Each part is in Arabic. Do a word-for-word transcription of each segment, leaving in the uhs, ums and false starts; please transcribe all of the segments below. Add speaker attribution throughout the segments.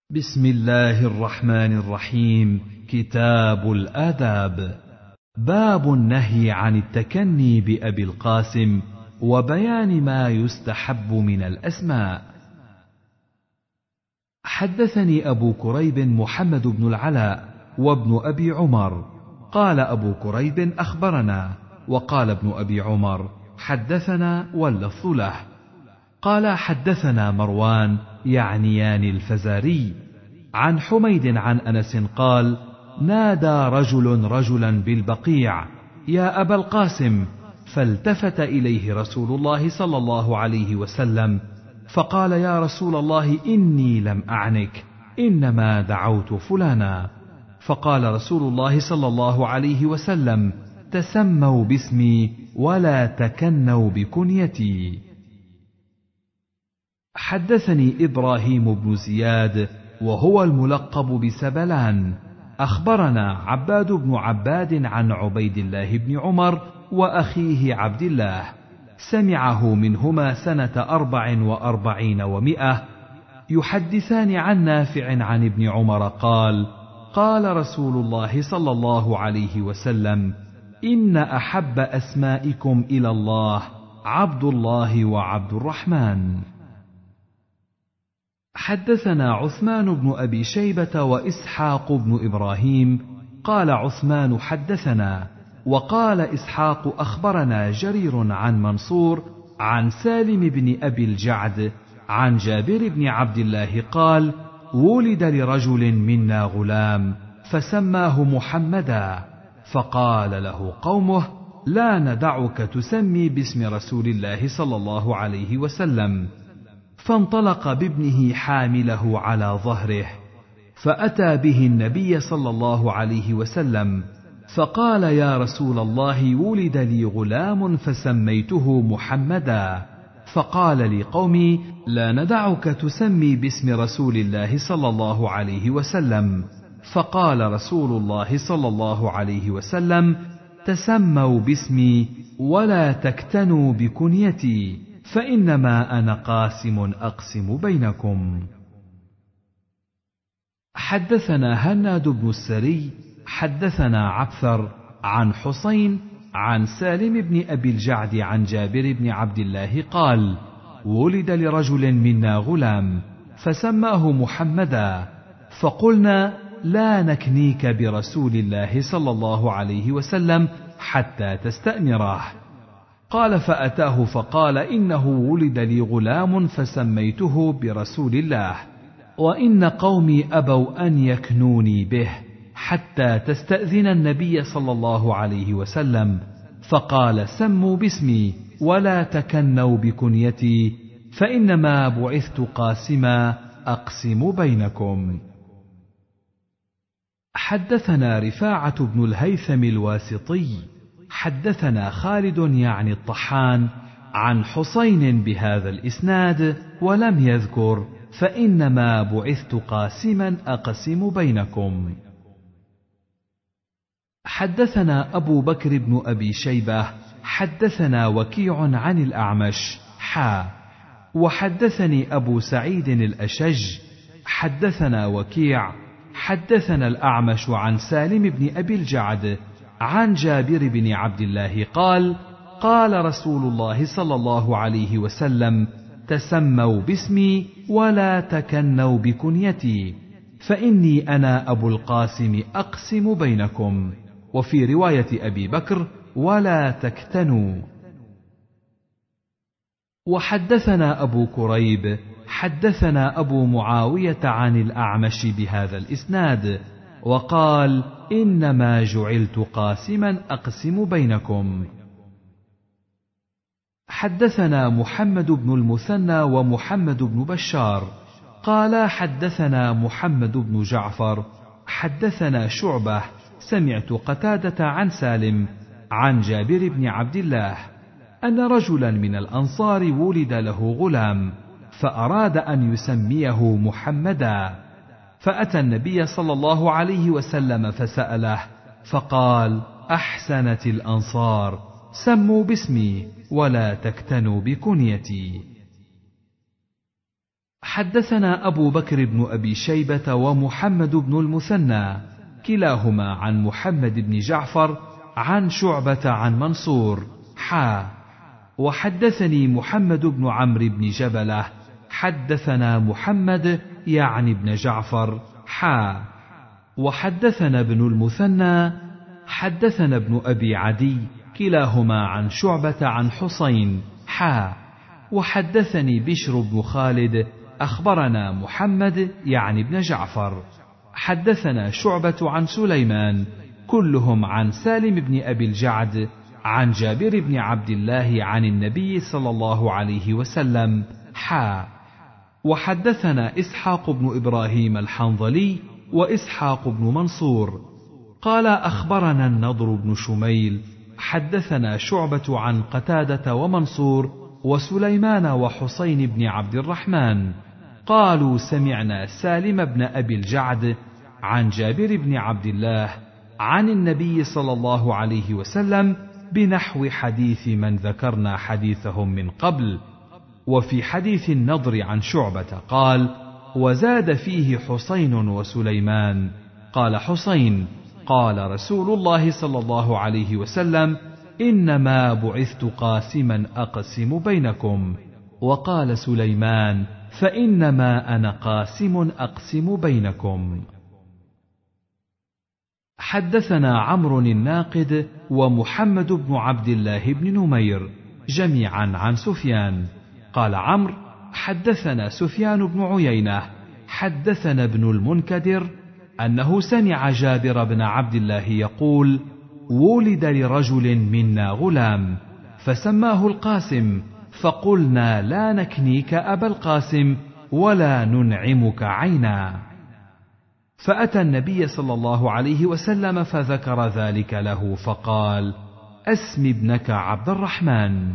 Speaker 1: بسم الله الرحمن الرحيم. كتاب الآداب. باب النهي عن التكني بأبي القاسم وبيان ما يستحب من الأسماء. حدثني أبو كريب محمد بن العلاء وابن أبي عمر قال أبو كريب أخبرنا، وقال ابن أبي عمر حدثنا واللفظ له. قال حدثنا مروان يعنيان الفزاري عن حميد عن أنس قال: نادى رجل رجلا بالبقيع: يا أبا القاسم، فالتفت إليه رسول الله صلى الله عليه وسلم فقال: يا رسول الله، إني لم أعنك، إنما دعوت فلانا. فقال رسول الله صلى الله عليه وسلم: تسموا باسمي ولا تكنوا بكنيتي. حدثني إبراهيم بن زياد وهو الملقب بسبلان أخبرنا عباد بن عباد عن عبيد الله بن عمر وأخيه عبد الله سمعه منهما سنة أربع وأربعين ومئة يحدثان عن نافع عن ابن عمر قال: قال رسول الله صلى الله عليه وسلم: إن أحب أسمائكم إلى الله عبد الله وعبد الرحمن. حدثنا عثمان بن أبي شيبة وإسحاق بن إبراهيم قال عثمان حدثنا، وقال إسحاق أخبرنا جرير عن منصور عن سالم بن أبي الجعد عن جابر بن عبد الله قال: ولد لرجل منا غلام فسماه محمدا، فقال له قومه: لا ندعك تسمي باسم رسول الله صلى الله عليه وسلم. فانطلق بابنه حامله على ظهره، فأتى به النبي صلى الله عليه وسلم فقال: يا رسول الله، ولد لي غلام فسميته محمدا. فقال لقومي: لا ندعك تسمي باسم رسول الله صلى الله عليه وسلم. فقال رسول الله صلى الله عليه وسلم: تسموا باسمي ولا تكتنوا بكنيتي، فإنما أنا قاسم أقسم بينكم. حدثنا هناد بن السري حدثنا عبثر عن حسين عن سالم بن أبي الجعد عن جابر بن عبد الله قال: ولد لرجل منا غلام فسماه محمدا، فقلنا: لا نكنيك برسول الله صلى الله عليه وسلم حتى تستأمره. قال: فأتاه فقال: إنه ولد لي غلام فسميته برسول الله، وإن قومي أبوا أن يكنوني به حتى تستأذن النبي صلى الله عليه وسلم. فقال: سموا باسمي ولا تكنوا بكنيتي، فإنما بعثت قاسما أقسم بينكم. حدثنا رفاعة بن الهيثم الواسطي حدثنا خالد يعني الطحان عن حسين بهذا الإسناد ولم يذكر: فإنما بعثت قاسما أقسم بينكم. حدثنا أبو بكر بن أبي شيبة حدثنا وكيع عن الأعمش حا وحدثني أبو سعيد الأشج حدثنا وكيع حدثنا الأعمش عن سالم بن أبي الجعد عن جابر بن عبد الله قال: قال رسول الله صلى الله عليه وسلم: تسموا باسمي ولا تكنوا بكنيتي، فإني أنا أبو القاسم أقسم بينكم. وفي رواية أبي بكر: ولا تكتنوا. وحدثنا أبو كريب حدثنا أبو معاوية عن الأعمش بهذا الإسناد وقال: إنما جعلت قاسما أقسم بينكم. حدثنا محمد بن المثنى ومحمد بن بشار قال: حدثنا محمد بن جعفر حدثنا شعبة سمعت قتادة عن سالم عن جابر بن عبد الله أن رجلا من الأنصار ولد له غلام فأراد أن يسميه محمدا، فأتى النبي صلى الله عليه وسلم فسأله فقال: أحسنت الأنصار، سموا باسمي ولا تكتنوا بكنيتي. حدثنا أبو بكر بن أبي شيبة ومحمد بن المثنى كلاهما عن محمد بن جعفر عن شعبة عن منصور حا وحدثني محمد بن عمرو بن جبلة حدثنا محمد يعني ابن جعفر حا وحدثنا ابن المثنى حدثنا ابن أبي عدي كلاهما عن شعبة عن حسين حا وحدثني بشر بن خالد أخبرنا محمد يعني ابن جعفر حدثنا شعبة عن سليمان كلهم عن سالم بن أبي الجعد عن جابر بن عبد الله عن النبي صلى الله عليه وسلم حا وحدثنا إسحاق بن إبراهيم الحنظلي وإسحاق بن منصور قال أخبرنا النضر بن شميل حدثنا شعبة عن قتادة ومنصور وسليمان وحسين بن عبد الرحمن قالوا سمعنا سالم بن أبي الجعد عن جابر بن عبد الله عن النبي صلى الله عليه وسلم بنحو حديث من ذكرنا حديثهم من قبل. وفي حديث النضر عن شعبة قال وزاد فيه حسين وسليمان قال حسين قال رسول الله صلى الله عليه وسلم إنما بعثت قاسما أقسم بينكم وقال سليمان فإنما أنا قاسم أقسم بينكم. حدثنا عمرو الناقد ومحمد بن عبد الله بن نمير جميعا عن سفيان قال عمرو حدثنا سفيان بن عيينة حدثنا ابن المنكدر أنه سمع جابر بن عبد الله يقول ولد لرجل منا غلام فسماه القاسم فقلنا لا نكنيك أبا القاسم ولا ننعمك عينا فأتى النبي صلى الله عليه وسلم فذكر ذلك له فقال أسم ابنك عبد الرحمن.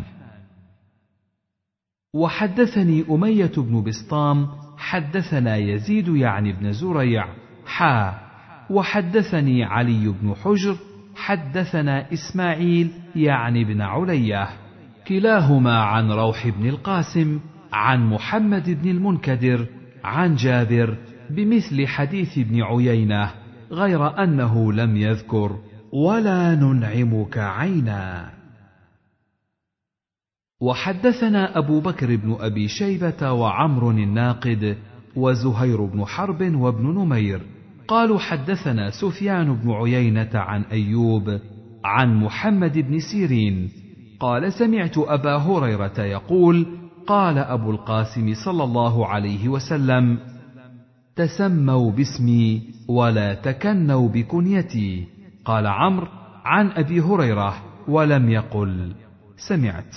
Speaker 1: وحدثني أمية بن بسطام حدثنا يزيد يعني بن زريع حا وحدثني علي بن حجر حدثنا إسماعيل يعني بن علية كلاهما عن روح بن القاسم عن محمد بن المنكدر عن جابر بمثل حديث ابن عيينة غير أنه لم يذكر ولا ننعمك عينا. وحدثنا أبو بكر بن أبي شيبة وعمر الناقد وزهير بن حرب وابن نمير قالوا حدثنا سفيان بن عيينة عن أيوب عن محمد بن سيرين قال سمعت أبا هريرة يقول قال أبو القاسم صلى الله عليه وسلم تسموا باسمي ولا تكنوا بكنيتي. قال عمرو عن أبي هريرة ولم يقل سمعت.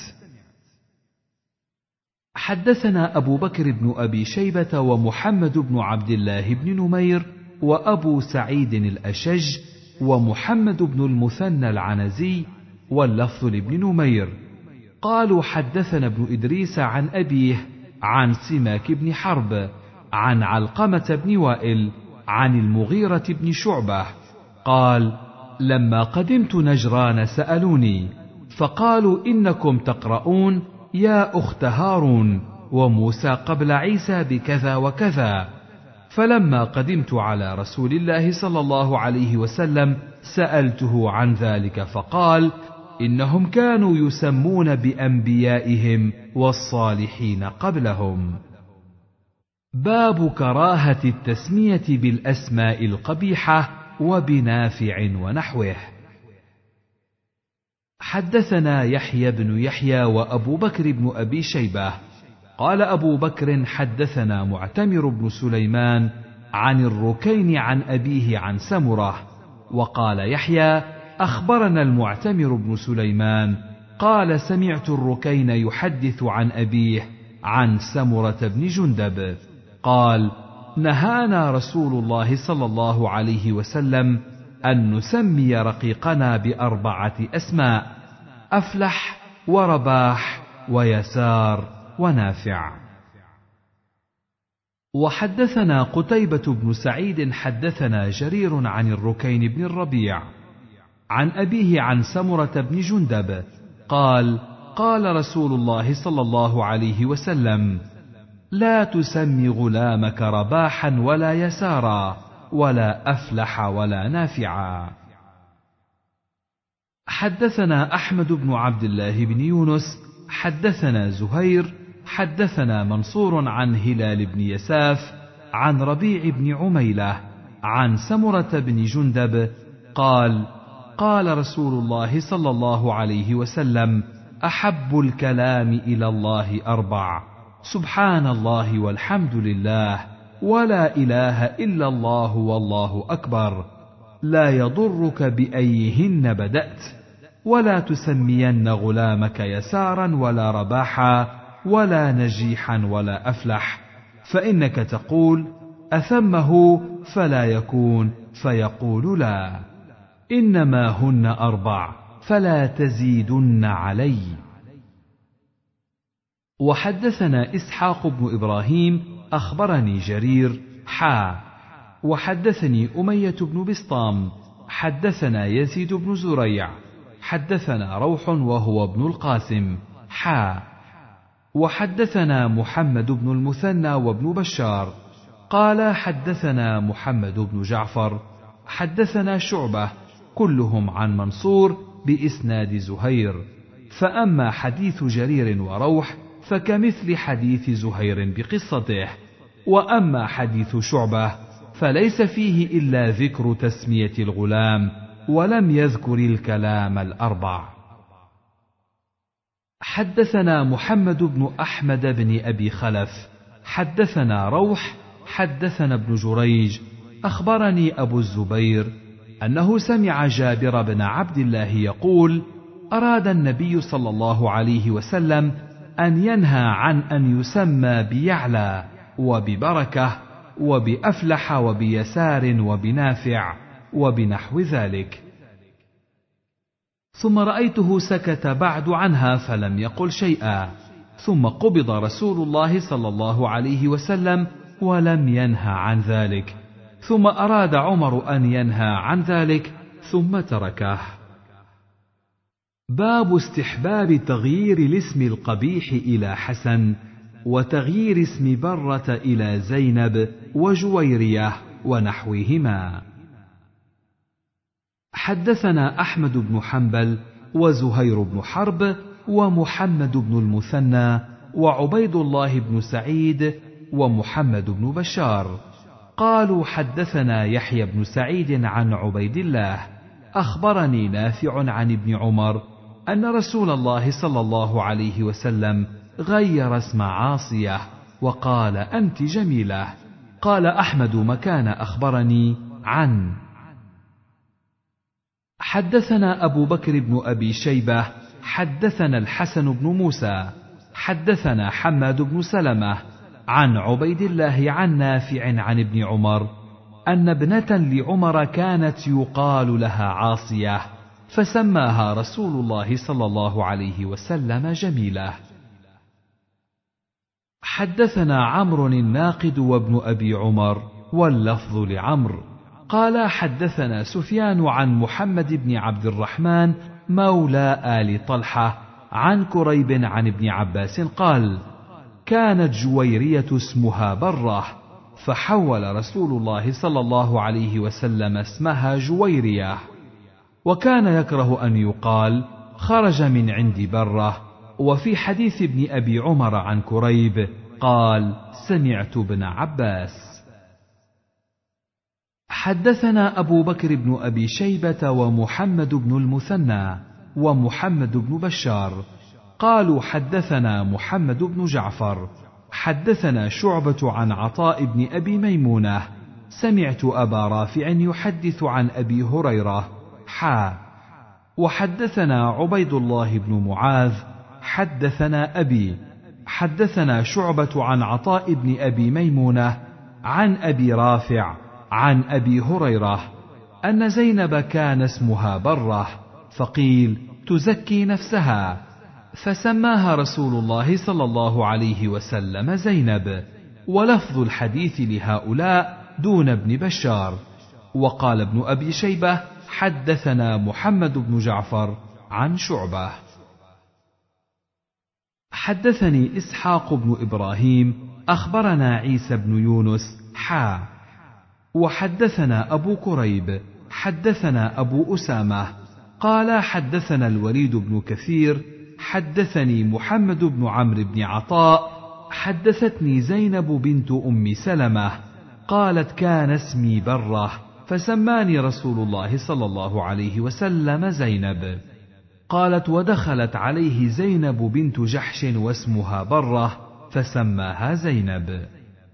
Speaker 1: حدثنا أبو بكر بن أبي شيبة ومحمد بن عبد الله بن نمير وأبو سعيد الأشج ومحمد بن المثنى العنزي واللفظ لابن نمير قالوا حدثنا ابن إدريس عن أبيه عن سماك بن حرب عن علقمة بن وائل عن المغيرة بن شعبة قال لما قدمت نجران سألوني فقالوا إنكم تقرؤون يا أخت هارون وموسى قبل عيسى بكذا وكذا فلما قدمت على رسول الله صلى الله عليه وسلم سألته عن ذلك فقال إنهم كانوا يسمون بأنبيائهم والصالحين قبلهم. باب كراهة التسمية بالأسماء القبيحة وبنافع ونحوه. حدثنا يحيى بن يحيى وأبو بكر بن أبي شيبة قال أبو بكر حدثنا معتمر بن سليمان عن الركين عن أبيه عن سمرة وقال يحيى أخبرنا المعتمر بن سليمان قال سمعت الركين يحدث عن أبيه عن سمرة بن جندب قال نهانا رسول الله صلى الله عليه وسلم أن نسمي رقيقنا بأربعة أسماء أفلح ورباح ويسار ونافع. وحدثنا قتيبة بن سعيد حدثنا جرير عن الركين بن الربيع عن أبيه عن سمرة بن جندب قال قال رسول الله صلى الله عليه وسلم لا تسم غلامك رباحا ولا يسارا ولا أفلح ولا نافعا. حدثنا أحمد بن عبد الله بن يونس حدثنا زهير حدثنا منصور عن هلال بن يساف عن ربيع بن عميلة عن سمرة بن جندب قال: قال رسول الله صلى الله عليه وسلم: أحب الكلام إلى الله أربع: سبحان الله والحمد لله ولا إله إلا الله والله أكبر، لا يضرك بأيهن بدأت، ولا تسمين غلامك يسارا ولا رباحا ولا نجيحا ولا أفلح، فإنك تقول: أثمه فلا يكون، فيقول: لا، إنما هن أربع فلا تزيدن علي. وحدثنا إسحاق بن إبراهيم أخبرني جرير حا وحدثني أمية بن بسطام حدثنا يزيد بن زريع حدثنا روح وهو ابن القاسم حا وحدثنا محمد بن المثنى وابن بشار قال: حدثنا محمد بن جعفر حدثنا شعبة كلهم عن منصور بإسناد زهير، فأما حديث جرير وروح فكمثل حديث زهير بقصته، وأما حديث شعبة فليس فيه إلا ذكر تسمية الغلام ولم يذكر الكلام الأربع. حدثنا محمد بن أحمد بن أبي خلف حدثنا روح حدثنا ابن جريج أخبرني أبو الزبير أنه سمع جابر بن عبد الله يقول: أراد النبي صلى الله عليه وسلم أن ينهى عن أن يسمى بيعلى وببركة وبأفلح وبيسار وبنافع وبنحو ذلك، ثم رأيته سكت بعد عنها فلم يقل شيئا، ثم قبض رسول الله صلى الله عليه وسلم ولم ينهى عن ذلك، ثم أراد عمر أن ينهى عن ذلك ثم تركه. باب استحباب تغيير الاسم القبيح إلى حسن، وتغيير اسم برة إلى زينب وجويرية ونحوهما. حدثنا أحمد بن حنبل وزهير بن حرب ومحمد بن المثنى وعبيد الله بن سعيد ومحمد بن بشار قالوا: حدثنا يحيى بن سعيد عن عبيد الله أخبرني نافع عن ابن عمر أن رسول الله صلى الله عليه وسلم غير اسم عاصية وقال: أنت جميلة. قال أحمد مكان أخبرني عن. حدثنا أبو بكر بن أبي شيبة حدثنا الحسن بن موسى حدثنا حماد بن سلمة عن عبيد الله عن نافع عن ابن عمر أن ابنة لعمر كانت يقال لها عاصية، فسماها رسول الله صلى الله عليه وسلم جميلة. حدثنا عمرو الناقد وابن أبي عمر واللفظ لعمرو قال: حدثنا سفيان عن محمد بن عبد الرحمن مولى آل طلحة عن كريب عن ابن عباس قال: كانت جويرية اسمها برة، فحول رسول الله صلى الله عليه وسلم اسمها جويرية، وكان يكره أن يقال خرج من عند برة. وفي حديث ابن أبي عمر عن كريب قال: سمعت ابن عباس. حدثنا أبو بكر بن أبي شيبة ومحمد بن المثنى ومحمد بن بشار قالوا: حدثنا محمد بن جعفر حدثنا شعبة عن عطاء بن أبي ميمونة سمعت أبا رافع يحدث عن أبي هريرة حا وحدثنا عبيد الله بن معاذ حدثنا أبي حدثنا شعبة عن عطاء بن أبي ميمونة عن أبي رافع عن أبي هريرة أن زينب كان اسمها برة، فقيل: تزكي نفسها، فسماها رسول الله صلى الله عليه وسلم زينب. ولفظ الحديث لهؤلاء دون ابن بشار. وقال ابن أبي شيبة: حدثنا محمد بن جعفر عن شعبة. حدثني إسحاق بن إبراهيم أخبرنا عيسى بن يونس حا وحدثنا أبو كريب حدثنا أبو أسامة قال حدثنا الوليد بن كثير حدثني محمد بن عمرو بن عطاء حدثتني زينب بنت أم سلمة قالت كان اسمي بره فسماني رسول الله صلى الله عليه وسلم زينب. قالت ودخلت عليه زينب بنت جحش واسمها بره فسماها زينب.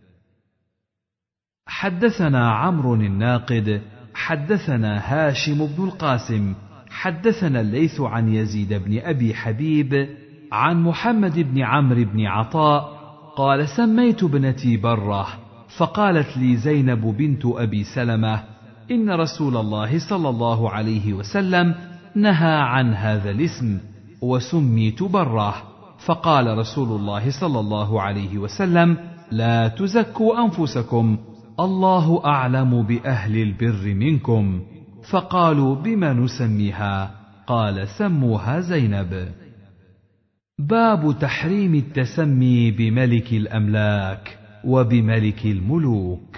Speaker 1: حدثنا عمرو الناقد حدثنا هاشم بن القاسم حدثنا الليث عن يزيد بن أبي حبيب عن محمد بن عمرو بن عطاء قال سميت ابنتي بره فقالت لي زينب بنت أبي سلمة إن رسول الله صلى الله عليه وسلم نهى عن هذا الاسم وسميت بره فقال رسول الله صلى الله عليه وسلم لا تزكوا أنفسكم الله أعلم بأهل البر منكم فقالوا بما نسميها قال سموها زينب. باب تحريم التسمي بملك الأملاك وبملك الملوك.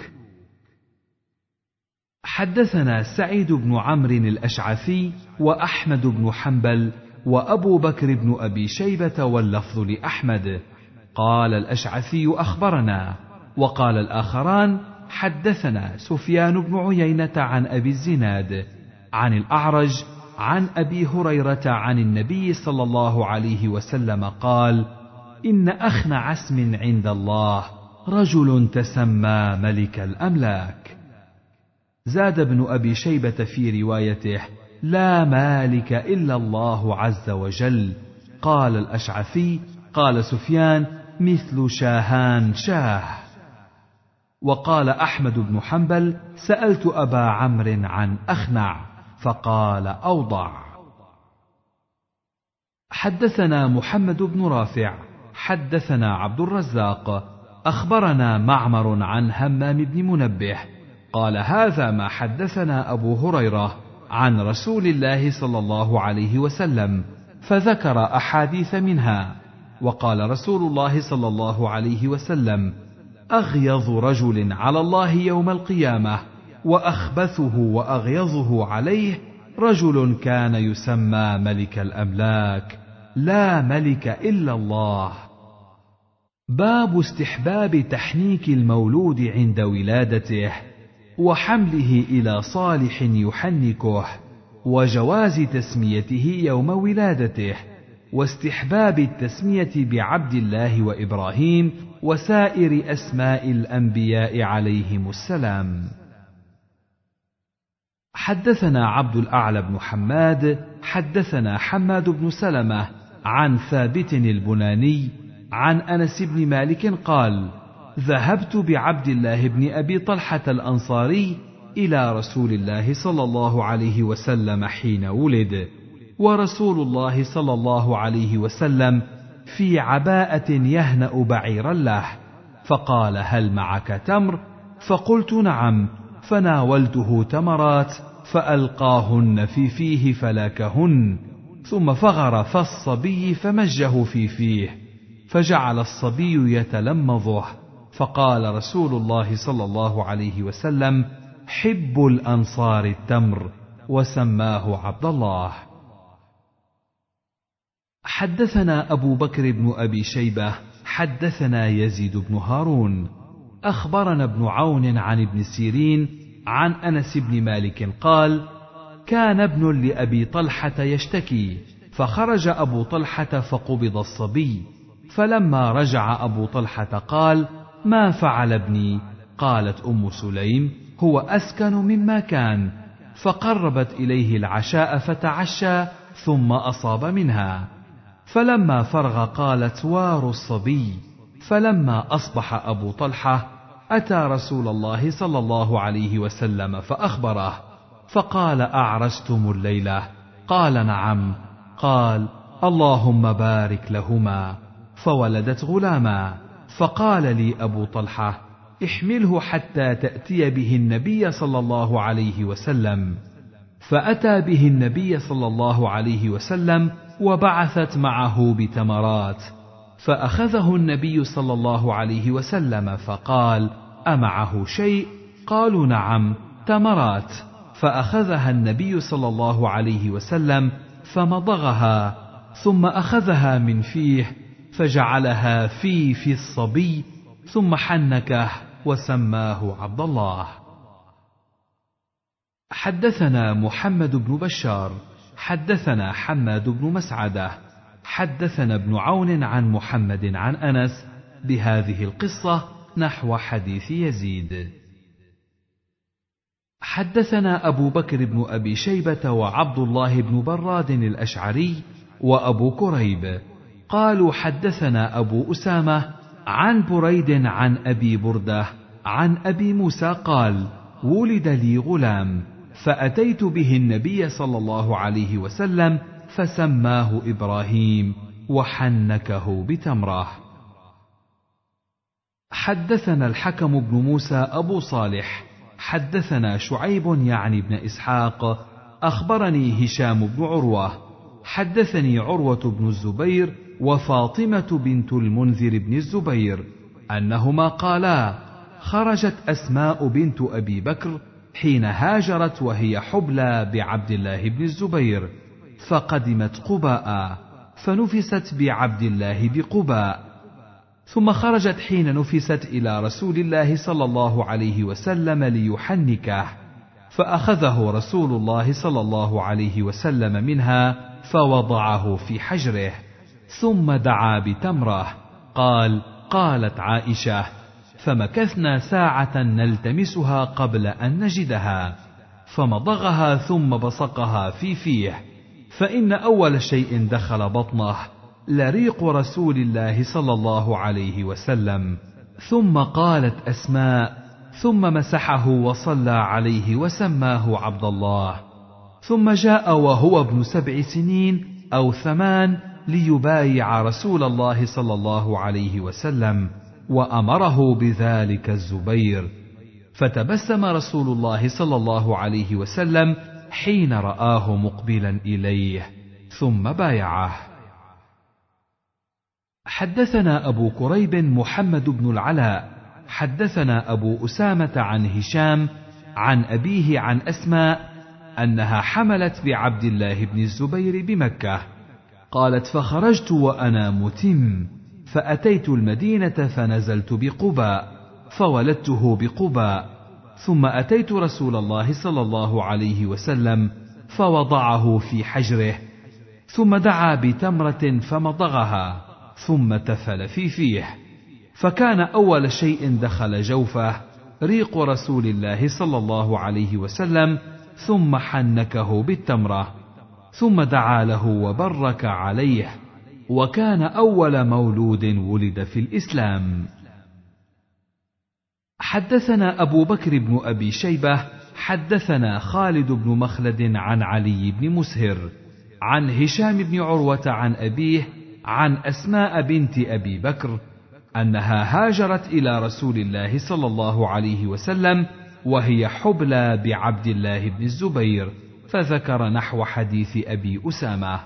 Speaker 1: حدثنا سعيد بن عمرو الأشعثي وأحمد بن حنبل وأبو بكر بن أبي شيبة واللفظ لأحمد قال الأشعثي أخبرنا وقال الآخران حدثنا سفيان بن عيينة عن أبي الزناد عن الأعرج عن أبي هريرة عن النبي صلى الله عليه وسلم قال إن أخنع اسم عند الله رجل تسمى ملك الأملاك. زاد ابن أبي شيبة في روايته لا مالك إلا الله عز وجل. قال الأشعثي قال سفيان مثل شاهان شاه. وقال أحمد بن حنبل سألت أبا عمرو عن أخنع فقال أوضع. حدثنا محمد بن رافع حدثنا عبد الرزاق أخبرنا معمر عن همام بن منبه قال هذا ما حدثنا أبو هريرة عن رسول الله صلى الله عليه وسلم فذكر أحاديث منها. وقال رسول الله صلى الله عليه وسلم أغيظ رجل على الله يوم القيامة وأخبثه وأغيظه عليه رجل كان يسمى ملك الأملاك لا ملك إلا الله. باب استحباب تحنيك المولود عند ولادته وحمله إلى صالح يحنكه وجواز تسميته يوم ولادته واستحباب التسمية بعبد الله وإبراهيم وسائر أسماء الأنبياء عليهم السلام. حدثنا عبد الأعلى بن حماد حدثنا حماد بن سلمة عن ثابت البناني عن أنس بن مالك قال ذهبت بعبد الله بن أبي طلحة الأنصاري إلى رسول الله صلى الله عليه وسلم حين ولد ورسول الله صلى الله عليه وسلم في عباءة يهنأ بعيرا له فقال هل معك تمر؟ فقلت نعم فناولته تمرات فألقاهن في فيه فلاكهن ثم فغر في الصبي فمجه في فيه فجعل الصبي يتلمظه فقال رسول الله صلى الله عليه وسلم حب الأنصار التمر وسماه عبد الله. حدثنا أبو بكر بن أبي شيبة حدثنا يزيد بن هارون أخبرنا ابن عون عن ابن سيرين عن أنس بن مالك قال كان ابن لأبي طلحة يشتكي فخرج أبو طلحة فقبض الصبي فلما رجع أبو طلحة قال ما فعل ابني؟ قالت أم سليم هو أسكن مما كان فقربت إليه العشاء فتعشى ثم أصاب منها فلما فرغ قالت وار الصبي. فلما أصبح أبو طلحة أتى رسول الله صلى الله عليه وسلم فأخبره فقال أعرستم الليلة؟ قال نعم. قال اللهم بارك لهما فولدت غلاما. فقال لي أبو طلحة احمله حتى تأتي به النبي صلى الله عليه وسلم. فأتى به النبي صلى الله عليه وسلم وبعثت معه بتمرات فأخذه النبي صلى الله عليه وسلم فقال: أمعه شيء؟ قالوا: نعم، تمرات. فأخذها النبي صلى الله عليه وسلم فمضغها، ثم أخذها من فيه فجعلها في في الصبي، ثم حنكه وسماه عبد الله. حدثنا محمد بن بشار حدثنا حماد بن مسعدة حدثنا ابن عون عن محمد عن أنس بهذه القصة نحو حديث يزيد. حدثنا أبو بكر بن أبي شيبة وعبد الله بن براد الأشعري وأبو كريب قالوا: حدثنا أبو أسامة عن بريد عن أبي بردة عن أبي موسى قال: ولد لي غلام، فأتيت به النبي صلى الله عليه وسلم فسماه إبراهيم وحنكه بتمره. حدثنا الحكم بن موسى أبو صالح حدثنا شعيب يعني بن إسحاق أخبرني هشام بن عروة حدثني عروة بن الزبير وفاطمة بنت المنذر بن الزبير أنهما قالا: خرجت أسماء بنت أبي بكر حين هاجرت وهي حبلى بعبد الله بن الزبير، فقدمت قباء فنفست بعبد الله بقباء، ثم خرجت حين نفست إلى رسول الله صلى الله عليه وسلم ليحنكه، فأخذه رسول الله صلى الله عليه وسلم منها فوضعه في حجره، ثم دعا بتمره. قال: قالت عائشة: فمكثنا ساعة نلتمسها قبل أن نجدها، فمضغها ثم بصقها في فيه، فإن أول شيء دخل بطنه لريق رسول الله صلى الله عليه وسلم. ثم قالت أسماء: ثم مسحه وصلى عليه وسماه عبد الله، ثم جاء وهو ابن سبع سنين أو ثمان ليبايع رسول الله صلى الله عليه وسلم، وأمره بذلك الزبير، فتبسم رسول الله صلى الله عليه وسلم حين رآه مقبلا إليه ثم بايعه. حدثنا أبو كريب محمد بن العلاء حدثنا أبو أسامة عن هشام عن أبيه عن أسماء أنها حملت بعبد الله بن الزبير بمكة. قالت: فخرجت وأنا متم، فأتيت المدينة فنزلت بقباء فولدته بقباء، ثم أتيت رسول الله صلى الله عليه وسلم فوضعه في حجره، ثم دعا بتمرة فمضغها، ثم تفل في فيه، فكان أول شيء دخل جوفه ريق رسول الله صلى الله عليه وسلم، ثم حنكه بالتمرة، ثم دعا له وبرك عليه، وكان أول مولود ولد في الإسلام. حدثنا أبو بكر بن أبي شيبة حدثنا خالد بن مخلد عن علي بن مسهر عن هشام بن عروة عن أبيه عن أسماء بنت أبي بكر أنها هاجرت إلى رسول الله صلى الله عليه وسلم وهي حبلى بعبد الله بن الزبير، فذكر نحو حديث أبي أسامة.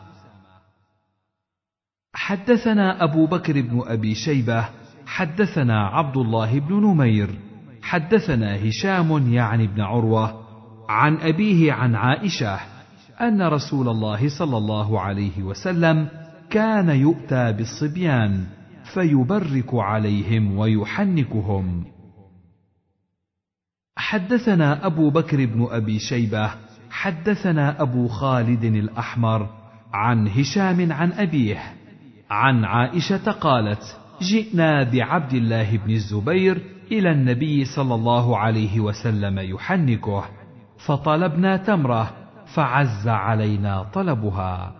Speaker 1: حدثنا أبو بكر بن أبي شيبة حدثنا عبد الله بن نمير حدثنا هشام يعني بن عروة عن أبيه عن عائشة أن رسول الله صلى الله عليه وسلم كان يؤتى بالصبيان فيبرك عليهم ويحنكهم. حدثنا أبو بكر بن أبي شيبة حدثنا أبو خالد الأحمر عن هشام عن أبيه عن عائشة قالت: جئنا بعبد الله بن الزبير إلى النبي صلى الله عليه وسلم يحنكه، فطلبنا تمره فعز علينا طلبها.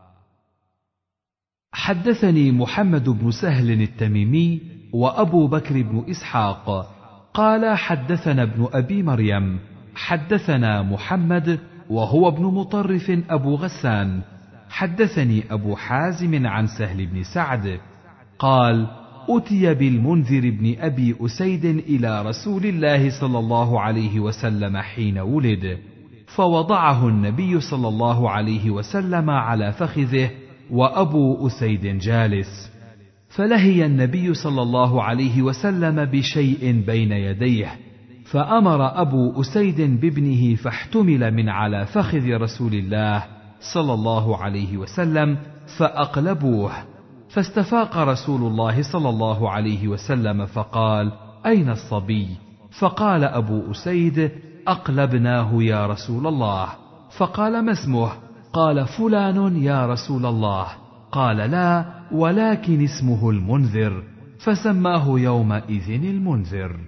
Speaker 1: حدثني محمد بن سهل التميمي وأبو بكر بن إسحاق قال: حدثنا ابن أبي مريم حدثنا محمد وهو ابن مطرف أبو غسان حدثني أبو حازم عن سهل بن سعد قال: أتي بالمنذر بن أبي أسيد إلى رسول الله صلى الله عليه وسلم حين ولد، فوضعه النبي صلى الله عليه وسلم على فخذه وأبو أسيد جالس، فلهي النبي صلى الله عليه وسلم بشيء بين يديه، فأمر أبو أسيد بابنه فاحتمل من على فخذ رسول الله صلى الله عليه وسلم فأقلبوه، فاستفاق رسول الله صلى الله عليه وسلم فقال: أين الصبي؟ فقال أبو أسيد: أقلبناه يا رسول الله. فقال: ما اسمه؟ قال: فلان يا رسول الله. قال: لا، ولكن اسمه المنذر، فسماه يومئذ المنذر.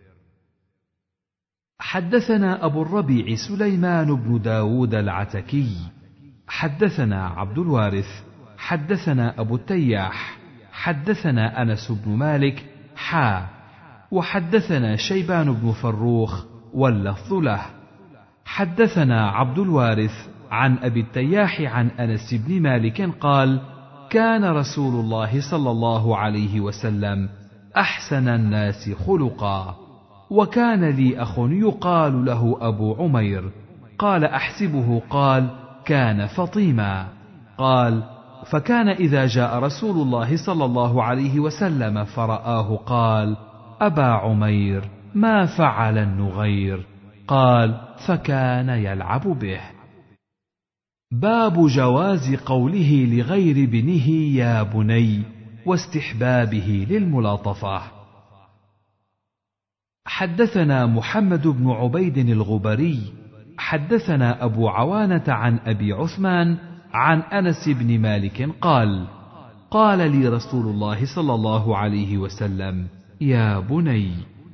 Speaker 1: حدثنا أبو الربيع سليمان بن داود العتكي حدثنا عبد الوارث حدثنا أبو التياح حدثنا أنس بن مالك حا وحدثنا شيبان بن فروخ واللفظ له. حدثنا عبد الوارث عن أبي التياح عن أنس بن مالك قال: كان رسول الله صلى الله عليه وسلم أحسن الناس خلقا، وكان لي أخ يقال له أبو عمير، قال أحسبه قال: كان فطيما. قال: فكان إذا جاء رسول الله صلى الله عليه وسلم فرآه قال: أبا عمير، ما فعل النغير؟ قال: فكان يلعب به. باب جواز قوله لغير ابنه يا بني، واستحبابه للملاطفة. حدثنا محمد بن عبيد الغبري حدثنا أبو عوانة عن أبي عثمان عن أنس بن مالك قال: قال لي رسول الله صلى الله عليه وسلم: يا بني.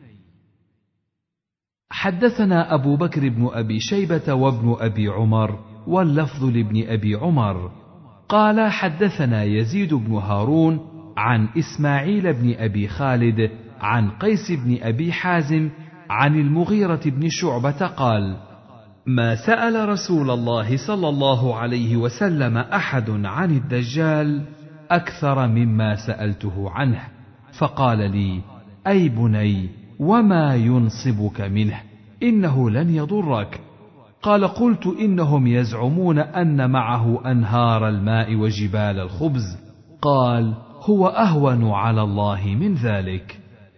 Speaker 1: حدثنا أبو بكر بن أبي شيبة وابن أبي عمر واللفظ لابن أبي عمر قال: حدثنا يزيد بن هارون عن إسماعيل بن أبي خالد عن قيس بن أبي حازم عن المغيرة بن شعبة قال: ما سأل رسول الله صلى الله عليه وسلم أحد عن الدجال أكثر مما سألته عنه، فقال لي: أي بني، وما ينصبك منه؟ إنه لن يضرك. قال: قلت: إنهم يزعمون أن معه أنهار الماء وجبال الخبز. قال: هو أهون على الله من ذلك.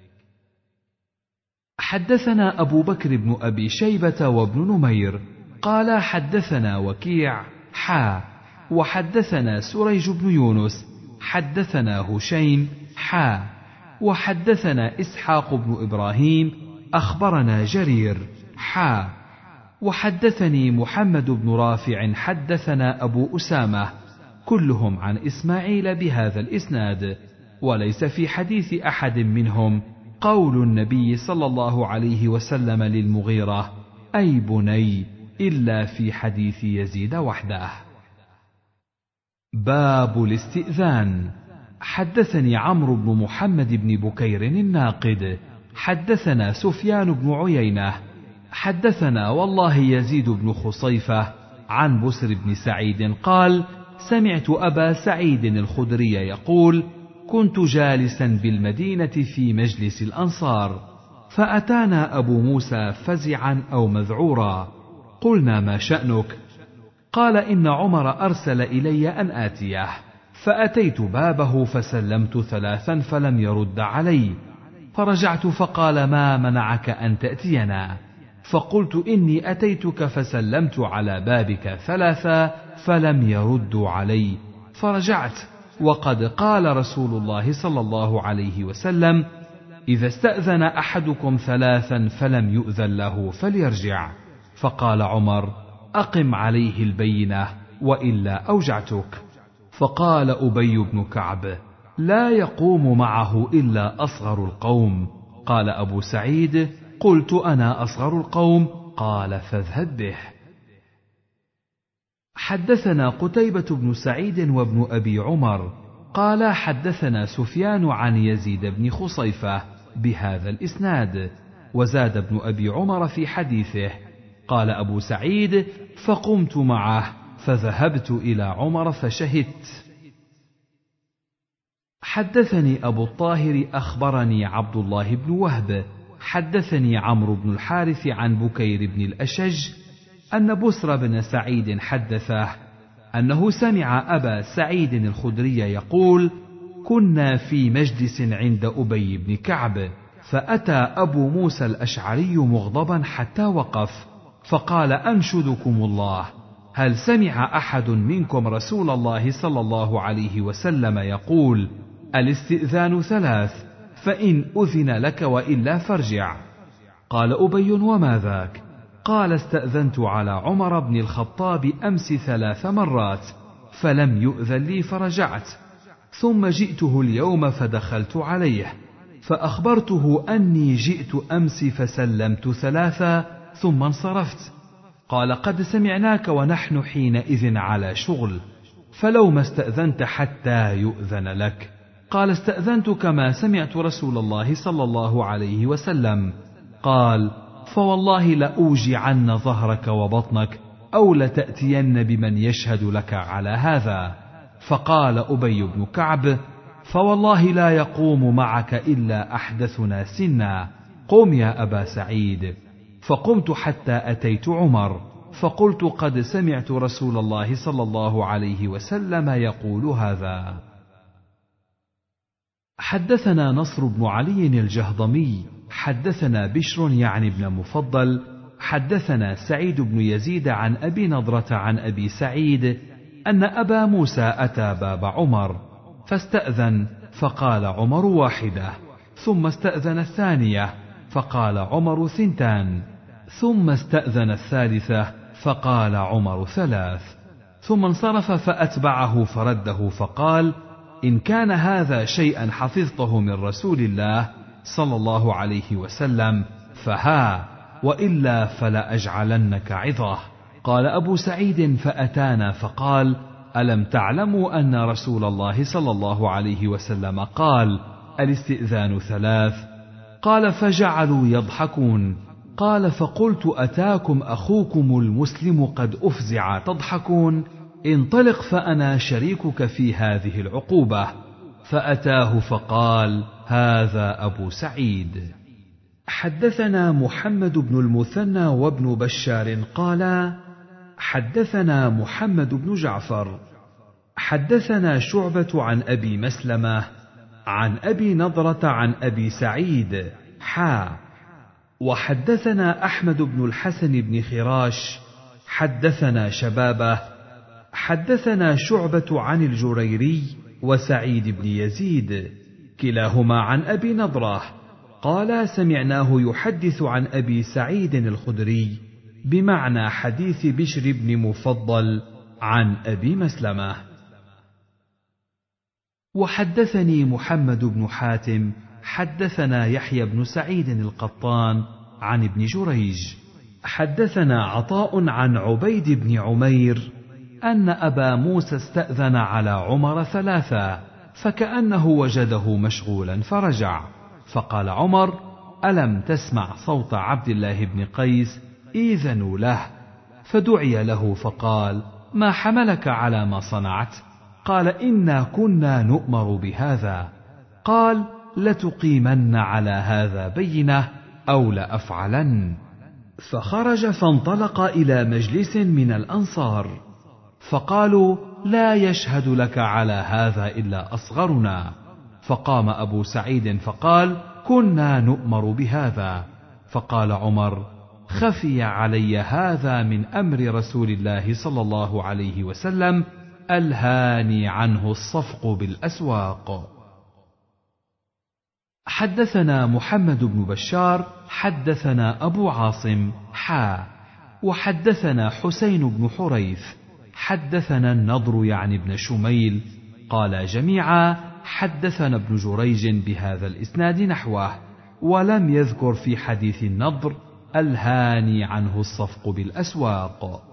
Speaker 1: حدثنا أبو بكر بن أبي شيبة وابن نمير قال: حدثنا وكيع حا وحدثنا سريج بن يونس حدثنا هشيم حا وحدثنا إسحاق بن إبراهيم أخبرنا جرير حا وحدثني محمد بن رافع حدثنا أبو أسامة كلهم عن إسماعيل بهذا الإسناد، وليس في حديث أحد منهم قول النبي صلى الله عليه وسلم للمغيرة: أي بني، إلا في حديث يزيد وحده. باب الاستئذان. حدثني عمرو بن محمد بن بكير الناقد حدثنا سفيان بن عيينة حدثنا والله يزيد بن خصيفة عن بسر بن سعيد قال: سمعت أبا سعيد الخدري يقول: كنت جالسا بالمدينة في مجلس الأنصار، فأتانا أبو موسى فزعا أو مذعورا، قلنا: ما شأنك؟ قال: إن عمر أرسل إلي أن آتيه، فأتيت بابه فسلمت ثلاثا فلم يرد علي، فرجعت فقال: ما منعك أن تأتينا؟ فقلت: إني أتيتك فسلمت على بابك ثلاثا فلم يردوا علي، فرجعت، وقد قال رسول الله صلى الله عليه وسلم: إذا استأذن أحدكم ثلاثا فلم يؤذن له فليرجع. فقال عمر: أقم عليه البينة وإلا أوجعتك. فقال أبي بن كعب: لا يقوم معه إلا أصغر القوم. قال أبو سعيد: قلت أنا أصغر القوم. قال: فاذهب به. حدثنا قتيبة بن سعيد وابن أبي عمر قال: حدثنا سفيان عن يزيد بن خصيفة بهذا الإسناد، وزاد ابن أبي عمر في حديثه. قال أبو سعيد: فقمت معه فذهبت إلى عمر فشهدت. حدثني أبو الطاهر أخبرني عبد الله بن وهب حدثني عمرو بن الحارث عن بكير بن الأشج أن بسر بن سعيد حدثه أنه سمع أبا سعيد الخدري يقول: كنا في مجلس عند أبي بن كعب، فأتى أبو موسى الأشعري مغضبا حتى وقف، فقال: أنشدكم الله، هل سمع أحد منكم رسول الله صلى الله عليه وسلم يقول: الاستئذان ثلاث، فإن أذن لك وإلا فارجع؟ قال أبي: وما ذاك؟ قال: استأذنت على عمر بن الخطاب أمس ثلاث مرات، فلم يؤذن لي فرجعت، ثم جئته اليوم فدخلت عليه، فأخبرته أني جئت أمس فسلمت ثلاثا ثم انصرفت. قال: قد سمعناك ونحن حينئذ على شغل، فلو ما استأذنت حتى يؤذن لك. قال: استأذنت كما سمعت رسول الله صلى الله عليه وسلم. قال: فوالله لأوجعن ظهرك وبطنك، أو لتأتين بمن يشهد لك على هذا. فقال أبي بن كعب: فوالله لا يقوم معك إلا أحدثنا سنا، قم يا أبا سعيد. فقمت حتى أتيت عمر، فقلت: قد سمعت رسول الله صلى الله عليه وسلم يقول هذا. حدثنا نصر بن علي الجهضمي حدثنا بشر يعني ابن مفضل حدثنا سعيد بن يزيد عن أبي نضرة عن أبي سعيد أن أبا موسى أتى باب عمر فاستأذن، فقال عمر: واحدة. ثم استأذن الثانية، فقال عمر: ثنتان. ثم استأذن الثالثة، فقال عمر: ثلاث. ثم انصرف فأتبعه فرده، فقال: إن كان هذا شيئا حفظته من رسول الله صلى الله عليه وسلم فها، وإلا فلأجعلنك عظة. قال أبو سعيد: فأتانا فقال: ألم تعلموا أن رسول الله صلى الله عليه وسلم قال: الاستئذان ثلاث؟ قال: فجعلوا يضحكون. قال: فقلت: أتاكم أخوكم المسلم قد أفزع تضحكون؟ انطلق فأنا شريكك في هذه العقوبة. فأتاه فقال: هذا أبو سعيد. حدثنا محمد بن المثنى وابن بشار قالا: حدثنا محمد بن جعفر حدثنا شعبة عن أبي مسلمة عن أبي نضرة عن أبي سعيد حا. وحدثنا أحمد بن الحسن بن خراش حدثنا شبابه حدثنا شعبة عن الجريري وسعيد بن يزيد كلاهما عن أبي نضرة قال: سمعناه يحدث عن أبي سعيد الخدري بمعنى حديث بشر بن مفضل عن أبي مسلمة. وحدثني محمد بن حاتم حدثنا يحيى بن سعيد القطان عن ابن جريج حدثنا عطاء عن عبيد بن عمير أن أبا موسى استأذن على عمر ثلاثا، فكأنه وجده مشغولا فرجع، فقال عمر: ألم تسمع صوت عبد الله بن قيس؟ إذنوا له. فدعي له فقال: ما حملك على ما صنعت؟ قال: إنا كنا نؤمر بهذا. قال: لتقيمن على هذا بينة أو لأفعلن. فخرج فانطلق إلى مجلس من الأنصار، فقالوا: لا يشهد لك على هذا إلا أصغرنا. فقام أبو سعيد فقال: كنا نؤمر بهذا. فقال عمر: خفي علي هذا من أمر رسول الله صلى الله عليه وسلم، ألهاني عنه الصفق بالأسواق. حدثنا محمد بن بشار حدثنا أبو عاصم حا. وحدثنا حسين بن حريث حدثنا النضر يعني ابن شميل قال جميعا: حدثنا ابن جريج بهذا الإسناد نحوه، ولم يذكر في حديث النضر ألهاني عنه الصفق بالأسواق.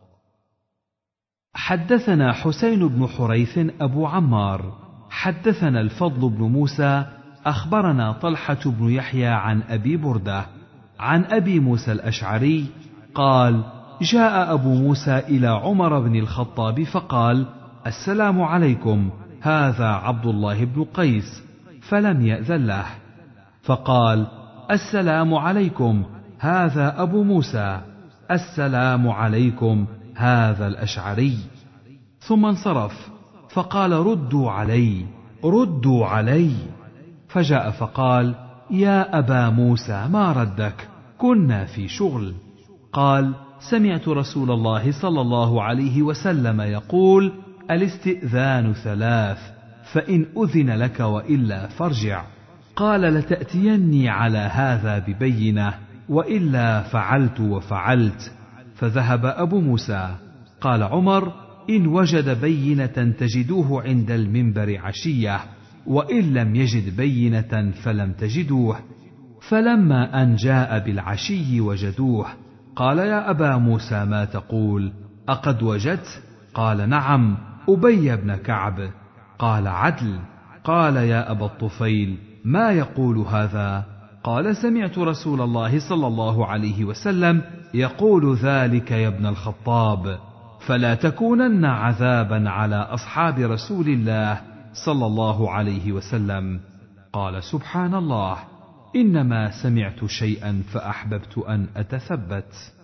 Speaker 1: حدثنا حسين بن حريث أبو عمار حدثنا الفضل بن موسى أخبرنا طلحة بن يحيى عن أبي بردة عن أبي موسى الأشعري قال: جاء أبو موسى إلى عمر بن الخطاب فقال: السلام عليكم، هذا عبد الله بن قيس، فلم يأذن له. فقال: السلام عليكم، هذا أبو موسى. السلام عليكم، هذا الأشعري. ثم انصرف، فقال: ردوا علي. ردوا علي. فجاء فقال: يا أبا موسى ما ردك؟ كنا في شغل. قال: سمعت رسول الله صلى الله عليه وسلم يقول: الاستئذان ثلاث، فإن أذن لك وإلا فارجع. قال: لتأتيني على هذا ببينة، وإلا فعلت وفعلت. فذهب أبو موسى. قال عمر: إن وجد بينة تجدوه عند المنبر عشية، وإن لم يجد بينة فلم تجدوه. فلما أن جاء بالعشي وجدوه. قال: يا أبا موسى ما تقول؟ أقد وجدت؟ قال: نعم، أبي بن كعب. قال: عدل. قال: يا أبا الطفيل ما يقول هذا؟ قال: سمعت رسول الله صلى الله عليه وسلم يقول ذلك يا ابن الخطاب، فلا تكونن عذابا على أصحاب رسول الله صلى الله عليه وسلم. قال: سبحان الله، إنما سمعت شيئا فأحببت أن أتثبت.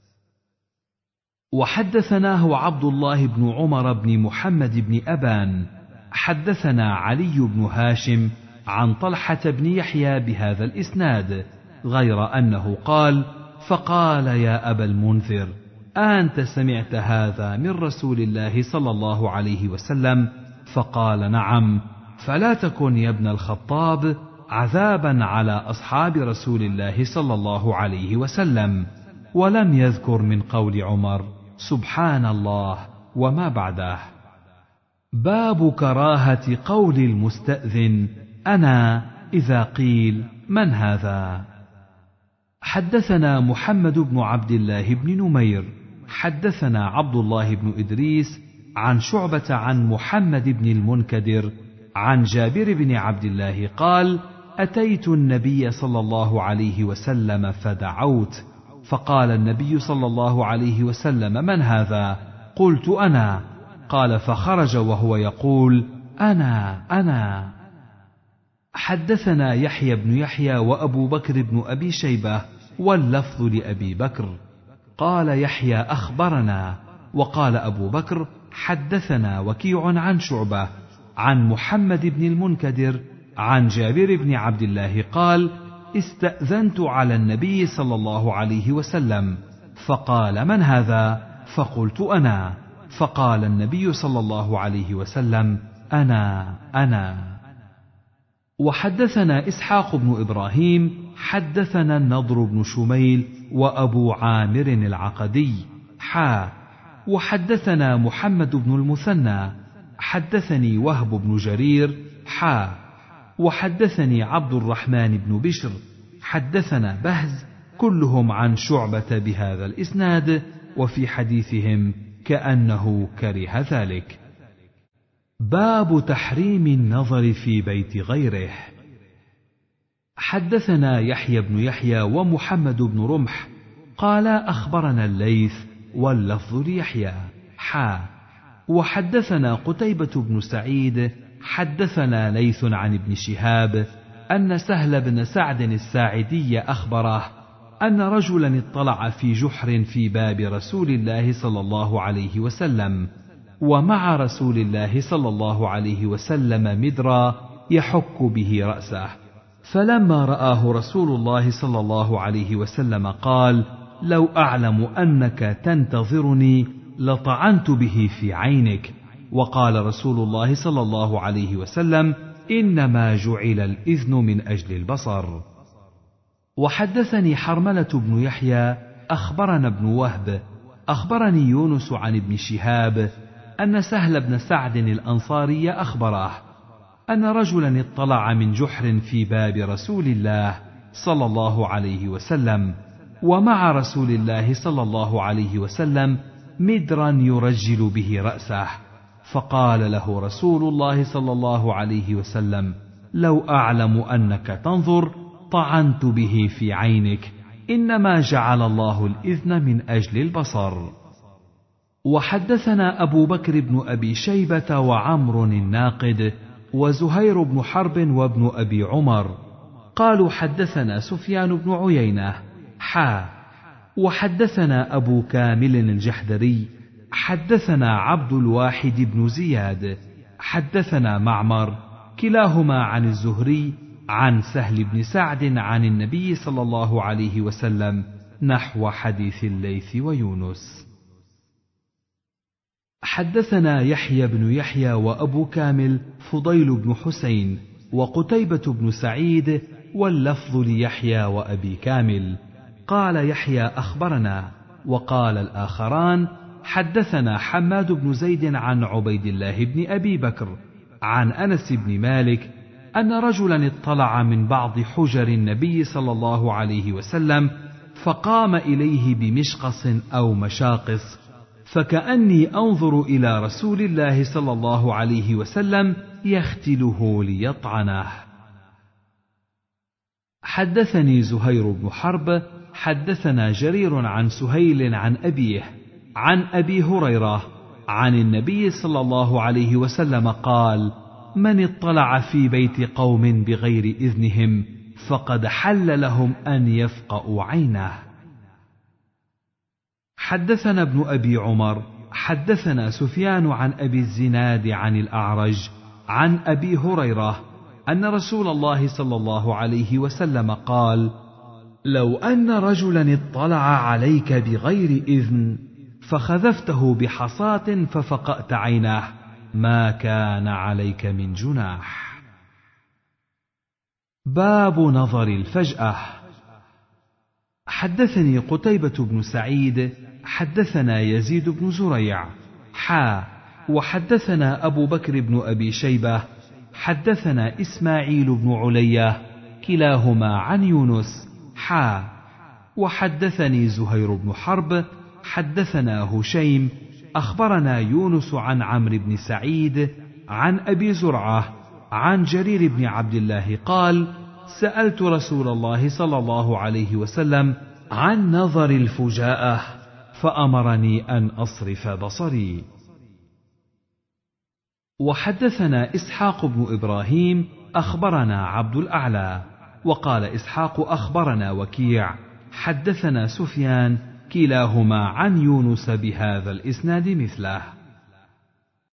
Speaker 1: وحدثناه عبد الله بن عمر بن محمد بن أبان حدثنا علي بن هاشم عن طلحة بن يحيى بهذا الإسناد، غير أنه قال: فقال: يا أبا المنذر، أنت سمعت هذا من رسول الله صلى الله عليه وسلم؟ فقال: نعم. فلا تكن يا ابن الخطاب عذابا على أصحاب رسول الله صلى الله عليه وسلم. ولم يذكر من قول عمر سبحان الله وما بعده. باب كراهة قول المستأذن أنا إذا قيل من هذا. حدثنا محمد بن عبد الله بن نمير حدثنا عبد الله بن إدريس عن شعبة عن محمد بن المنكدر عن جابر بن عبد الله قال: أتيت النبي صلى الله عليه وسلم فدعوت، فقال النبي صلى الله عليه وسلم: من هذا؟ قلت: أنا. قال: فخرج وهو يقول: أنا أنا. حدثنا يحيى بن يحيى وأبو بكر بن أبي شيبة، واللفظ لأبي بكر. قال يحيى: أخبرنا. وقال أبو بكر: حدثنا وكيع عن شعبة عن محمد بن المنكدر عن جابر بن عبد الله قال: استأذنت على النبي صلى الله عليه وسلم، فقال: من هذا؟ فقلت: أنا. فقال النبي صلى الله عليه وسلم: أنا أنا. وحدثنا إسحاق بن إبراهيم حدثنا النضر بن شميل وأبو عامر العقدي حا وحدثنا محمد بن المثنى حدثني وهب بن جرير حا وحدثني عبد الرحمن بن بشر حدثنا بهز كلهم عن شعبة بهذا الإسناد، وفي حديثهم كأنه كره ذلك. باب تحريم النظر في بيت غيره. حدثنا يحيى بن يحيى ومحمد بن رمح قال: أخبرنا الليث، واللفظ ليحيى حا وحدثنا قتيبة بن سعيد حدثنا ليث عن ابن شهاب أن سهل بن سعد الساعدي أخبره أن رجلا اطلع في جحر في باب رسول الله صلى الله عليه وسلم، ومع رسول الله صلى الله عليه وسلم مدرا يحك به رأسه، فلما رآه رسول الله صلى الله عليه وسلم قال: لو أعلم أنك تنتظرني لطعنت به في عينك. وقال رسول الله صلى الله عليه وسلم: إنما جعل الإذن من أجل البصر. وحدثني حرملة بن يحيى أخبرنا ابن وهب أخبرني يونس عن ابن شهاب أن سهل بن سعد الأنصاري أخبره أن رجلا اطلع من جحر في باب رسول الله صلى الله عليه وسلم، ومع رسول الله صلى الله عليه وسلم مدرا يرجل به رأسه، فقال له رسول الله صلى الله عليه وسلم: لو أعلم أنك تنظر طعنت به في عينك، إنما جعل الله الإذن من أجل البصر. وحدثنا أبو بكر بن أبي شيبة وعمر الناقد وزهير بن حرب وابن أبي عمر قالوا: حدثنا سفيان بن عيينة حا وحدثنا أبو كامل الجحدري حدثنا عبد الواحد بن زياد حدثنا معمر كلاهما عن الزهري عن سهل بن سعد عن النبي صلى الله عليه وسلم نحو حديث الليث ويونس. حدثنا يحيى بن يحيى وأبو كامل فضيل بن حسين وقتيبة بن سعيد واللفظ ليحيى وأبي كامل. قال يحيى أخبرنا، وقال الآخران حدثنا حماد بن زيد عن عبيد الله بن أبي بكر عن أنس بن مالك أن رجلا اطلع من بعض حجر النبي صلى الله عليه وسلم فقام إليه بمشقص أو مشاقص، فكأني أنظر إلى رسول الله صلى الله عليه وسلم يختله ليطعنه. حدثني زهير بن حرب حدثنا جرير عن سهيل عن أبيه عن أبي هريرة عن النبي صلى الله عليه وسلم قال: من اطلع في بيت قوم بغير إذنهم فقد حل لهم أن يفقأوا عينه. حدثنا ابن أبي عمر حدثنا سفيان عن أبي الزناد عن الأعرج عن أبي هريرة أن رسول الله صلى الله عليه وسلم قال: لو أن رجلا اطلع عليك بغير إذن فخذفته بحصاة ففقأت عيناه ما كان عليك من جناح. باب نظر الفجأة. حدثني قتيبة بن سعيد حدثنا يزيد بن زريع حا وحدثنا أبو بكر بن أبي شيبة حدثنا إسماعيل بن علية كلاهما عن يونس حا وحدثني زهير بن حرب حدثنا هشيم أخبرنا يونس عن عمرو بن سعيد عن أبي زرعة عن جرير بن عبد الله قال: سألت رسول الله صلى الله عليه وسلم عن نظر الفجاءة فأمرني أن أصرف بصري. وحدثنا إسحاق بن إبراهيم أخبرنا عبد الأعلى وقال إسحاق أخبرنا وكيع حدثنا سفيان كلاهما عن يونس بهذا الإسناد مثله.